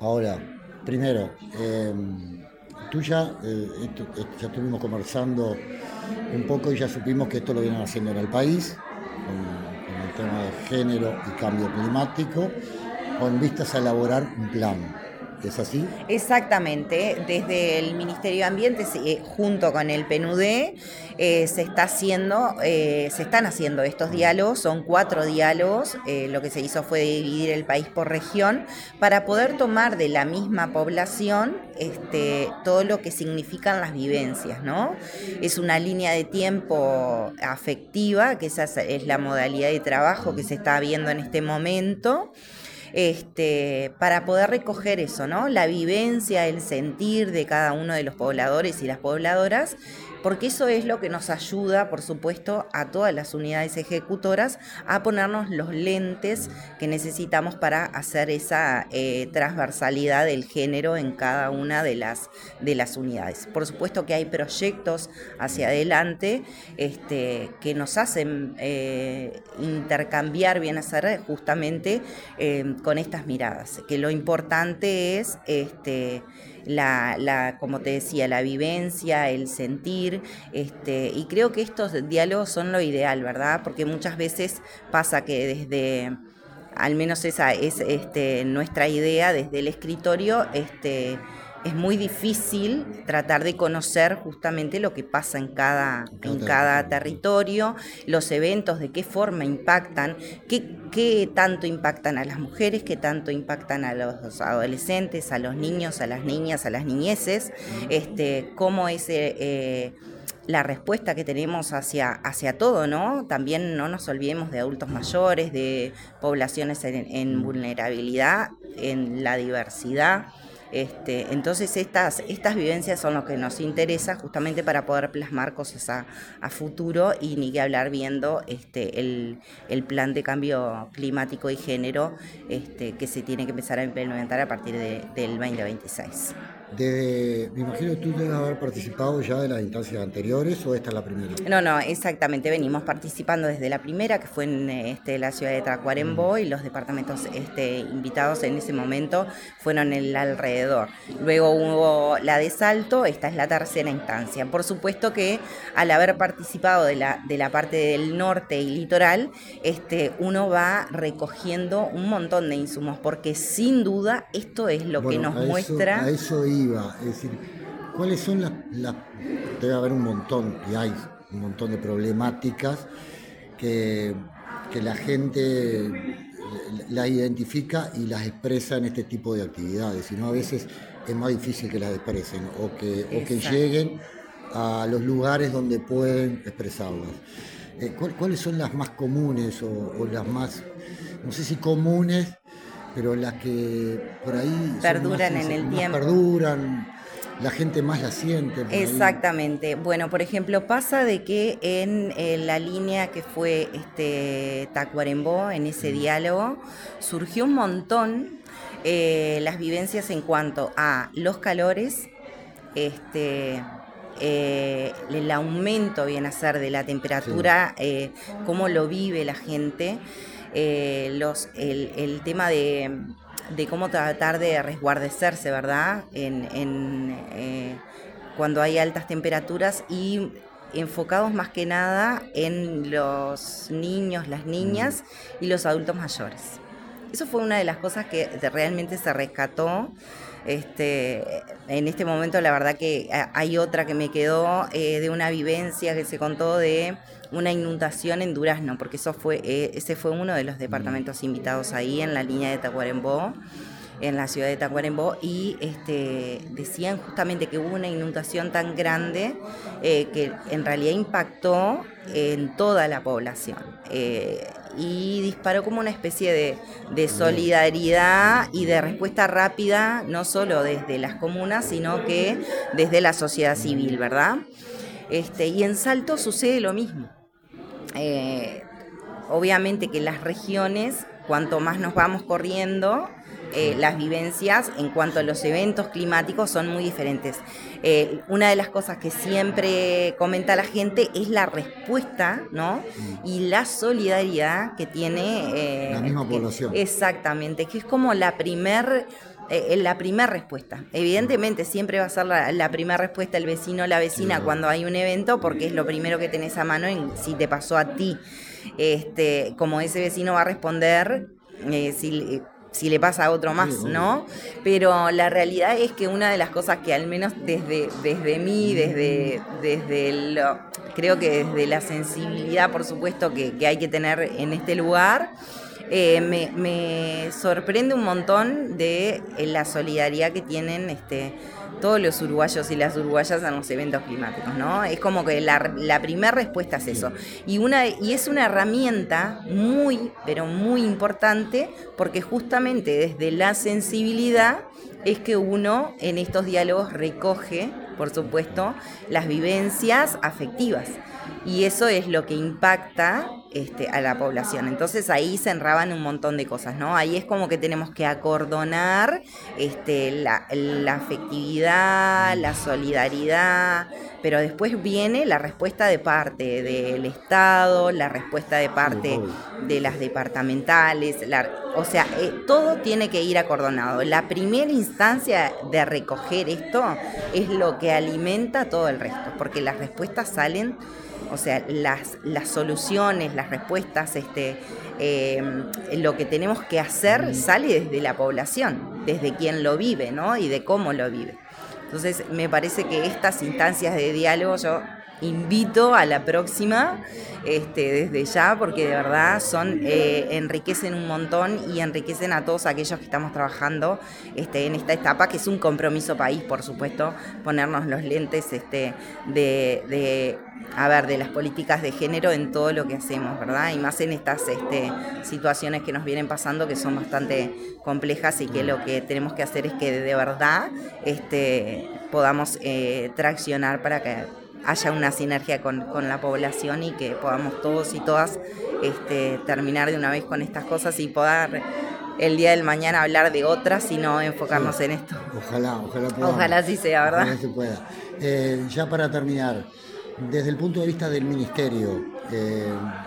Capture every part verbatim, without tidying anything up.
Ahora, primero, eh, tú ya, eh, esto- esto- ya estuvimos conversando un poco y ya supimos que esto lo vienen haciendo en el país, con, con el tema de género y cambio climático, con vistas a elaborar un plan. ¿Es así? Exactamente, desde el Ministerio de Ambiente, eh, junto con el P N U D, eh, se está haciendo, eh, se están haciendo estos diálogos, son cuatro diálogos, eh, lo que se hizo fue dividir el país por región para poder tomar de la misma población este, todo lo que significan las vivencias, ¿no? Es una línea de tiempo afectiva, que esa es la modalidad de trabajo que se está viendo en este momento. Este, para poder recoger eso, ¿no? La vivencia, el sentir de cada uno de los pobladores y las pobladoras, porque eso es lo que nos ayuda, por supuesto, a todas las unidades ejecutoras a ponernos los lentes que necesitamos para hacer esa eh, transversalidad del género en cada una de las, de las unidades. Por supuesto que hay proyectos hacia adelante este, que nos hacen eh, intercambiar, bien hacer justamente eh, con estas miradas, que lo importante es este, la, la, como te decía, la vivencia, el sentir, este, y creo que estos diálogos son lo ideal, ¿verdad? Porque muchas veces pasa que desde, al menos esa es este, nuestra idea, desde el escritorio, este, es muy difícil tratar de conocer justamente lo que pasa en cada, en cada territorio, los eventos, de qué forma impactan, qué, qué tanto impactan a las mujeres, qué tanto impactan a los adolescentes, a los niños, a las niñas, a las niñeces, este, cómo es eh, la respuesta que tenemos hacia, hacia todo, ¿no? También no nos olvidemos de adultos mayores, de poblaciones en, en vulnerabilidad, en la diversidad. Este, entonces estas, estas vivencias son lo que nos interesa justamente para poder plasmar cosas a, a futuro y ni que hablar viendo este, el, el plan de cambio climático y género este, que se tiene que empezar a implementar a partir de, del veinte veintiséis. De, me imagino que tú debes haber participado ya de las instancias anteriores o esta es la primera. No, no, exactamente. Venimos participando desde la primera, que fue en este, la ciudad de Tacuarembó, y los departamentos este, invitados en ese momento fueron en el alrededor. Luego hubo la de Salto, esta es la tercera instancia. Por supuesto que al haber participado de la, de la parte del norte y litoral, este, uno va recogiendo un montón de insumos, porque sin duda esto es lo bueno, que nos a eso, muestra... A eso iba, es decir, ¿cuáles son las, las... Debe haber un montón, y hay un montón de problemáticas que, que la gente las identifica y las expresa en este tipo de actividades, sino a veces es más difícil que las expresen o que, o que lleguen a los lugares donde pueden expresarlas. Eh, ¿Cuáles son las más comunes o, o las más, no sé si comunes, pero las que por ahí perduran más, en el más tiempo? Perduran, la gente más la siente. Exactamente. Ahí. Bueno, por ejemplo, pasa de que en, en la línea que fue este Tacuarembó, en ese mm. diálogo, surgió un montón eh, las vivencias en cuanto a los calores, este... Eh, el aumento, bien hacer, de la temperatura, sí. eh, cómo lo vive la gente, eh, los, el, el tema de, de cómo tratar de resguardecerse, ¿verdad? En, en, eh, cuando hay altas temperaturas y enfocados más que nada en los niños, las niñas mm. y los adultos mayores. Eso fue una de las cosas que realmente se rescató. Este, en este momento la verdad que hay otra que me quedó eh, de una vivencia que se contó de una inundación en Durazno, porque eso fue, eh, ese fue uno de los departamentos invitados ahí en la línea de Tacuarembó, en la ciudad de Tacuarembó, y este, decían justamente que hubo una inundación tan grande eh, que en realidad impactó en toda la población. Eh, y disparó como una especie de, de solidaridad y de respuesta rápida, no solo desde las comunas, sino que desde la sociedad civil, ¿verdad? Este, y en Salto sucede lo mismo. Eh, obviamente que las regiones, cuanto más nos vamos corriendo, eh, las vivencias en cuanto a los eventos climáticos son muy diferentes. Eh, una de las cosas que siempre comenta la gente es la respuesta, ¿no? Y la solidaridad que tiene... Eh, la misma población. Que, exactamente, que es como la primer eh, la primera respuesta. Evidentemente siempre va a ser la, la primera respuesta el vecino o la vecina sí, cuando hay un evento, porque es lo primero que tenés a mano en si te pasó a ti. Este, como ese vecino va a responder eh, si... si le pasa a otro más, sí, ¿no? Pero la realidad es que una de las cosas que al menos desde, desde mí, desde, desde lo, creo que desde la sensibilidad, por supuesto, que, que hay que tener en este lugar, eh, me, me sorprende un montón de la solidaridad que tienen este, todos los uruguayos y las uruguayas en los eventos climáticos, ¿no? Es como que la, la primera respuesta es eso. Y, una, y es una herramienta muy, pero muy importante, porque justamente desde la sensibilidad es que uno en estos diálogos recoge, por supuesto, las vivencias afectivas. Y eso es lo que impacta este, a la población. Entonces ahí se enraban un montón de cosas, ¿no? Ahí es como que tenemos que acordonar este, la, la afectividad, la solidaridad, pero después viene la respuesta de parte del Estado, la respuesta de parte de las departamentales, la, o sea, eh, todo tiene que ir acordonado. La primera instancia de recoger esto es lo que alimenta todo el resto, porque las respuestas salen... O sea, las, las soluciones, las respuestas, este, eh, lo que tenemos que hacer sale desde la población, desde quien lo vive, ¿no? Y de cómo lo vive. Entonces, me parece que estas instancias de diálogo yo invito a la próxima este, desde ya, porque de verdad son eh, enriquecen un montón y enriquecen a todos aquellos que estamos trabajando este, en esta etapa, que es un compromiso país, por supuesto, ponernos los lentes este, de... de a ver, de las políticas de género en todo lo que hacemos, ¿verdad? Y más en estas este, situaciones que nos vienen pasando, que son bastante complejas y que lo que tenemos que hacer es que de verdad este, podamos eh, traccionar para que haya una sinergia con, con la población y que podamos todos y todas este, terminar de una vez con estas cosas y poder el día del mañana hablar de otras y no enfocarnos sí. en esto. Ojalá, ojalá podamos. Ojalá así sea, ¿verdad? Ojalá se pueda. Eh, ya para terminar, desde el punto de vista del Ministerio, eh,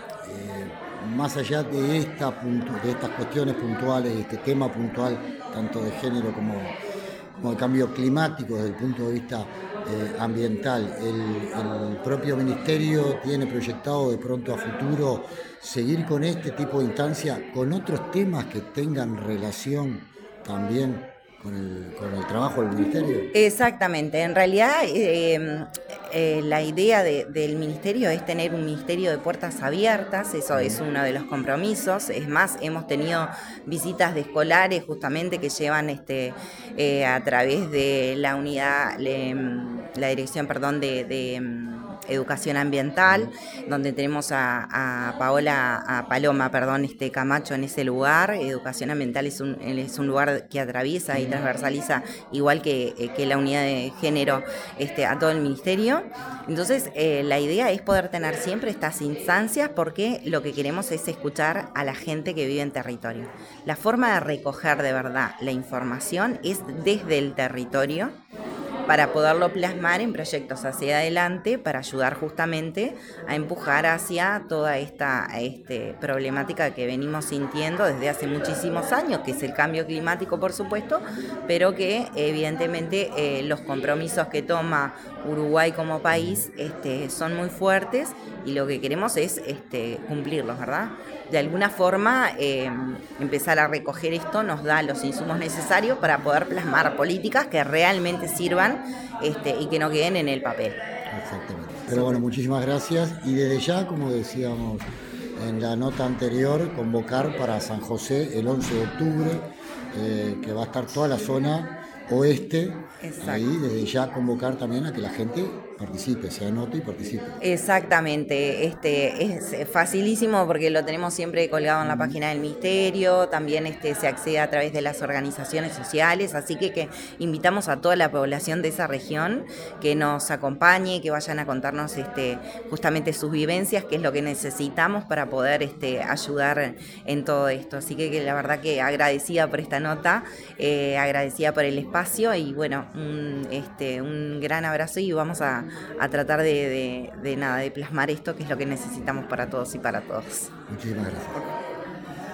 eh, más allá de, esta puntu- de estas cuestiones puntuales, de este tema puntual, tanto de género como, como de cambio climático, desde el punto de vista eh, ambiental, el, el propio Ministerio tiene proyectado de pronto a futuro seguir con este tipo de instancia, con otros temas que tengan relación también Con el, con el trabajo del Ministerio. Exactamente, en realidad eh, eh, la idea de, del Ministerio es tener un Ministerio de puertas abiertas, eso es uno de los compromisos, es más, hemos tenido visitas de escolares justamente que llevan este eh, a través de la unidad, le, la dirección, perdón, de... de Educación Ambiental, donde tenemos a, a Paola, a Paloma, perdón, este Camacho en ese lugar. Educación Ambiental es un, es un lugar que atraviesa y transversaliza, igual que, que la unidad de género, este, a todo el ministerio. Entonces, eh, la idea es poder tener siempre estas instancias, porque lo que queremos es escuchar a la gente que vive en territorio. La forma de recoger de verdad la información es desde el territorio, para poderlo plasmar en proyectos hacia adelante, para ayudar justamente a empujar hacia toda esta este, problemática que venimos sintiendo desde hace muchísimos años, que es el cambio climático, por supuesto, pero que evidentemente eh, los compromisos que toma Uruguay como país este, son muy fuertes y lo que queremos es este, cumplirlos, ¿verdad? De alguna forma, eh, empezar a recoger esto nos da los insumos necesarios para poder plasmar políticas que realmente sirvan este, y que no queden en el papel. Exactamente. Pero bueno, muchísimas gracias. Y desde ya, como decíamos en la nota anterior, convocar para San José el once de octubre, eh, que va a estar toda la zona oeste. Exacto. Ahí desde ya convocar también a que la gente participe, se anote y participe. Exactamente, este es facilísimo porque lo tenemos siempre colgado en la página del Ministerio, también este se accede a través de las organizaciones sociales, así que, que invitamos a toda la población de esa región que nos acompañe, que vayan a contarnos este justamente sus vivencias, que es lo que necesitamos para poder este ayudar en todo esto. Así que, que la verdad que agradecida por esta nota, eh, agradecida por el espacio y bueno, un, este, un gran abrazo y vamos a a tratar de, de, de nada, de plasmar esto que es lo que necesitamos para todos y para todos. Muchísimas gracias.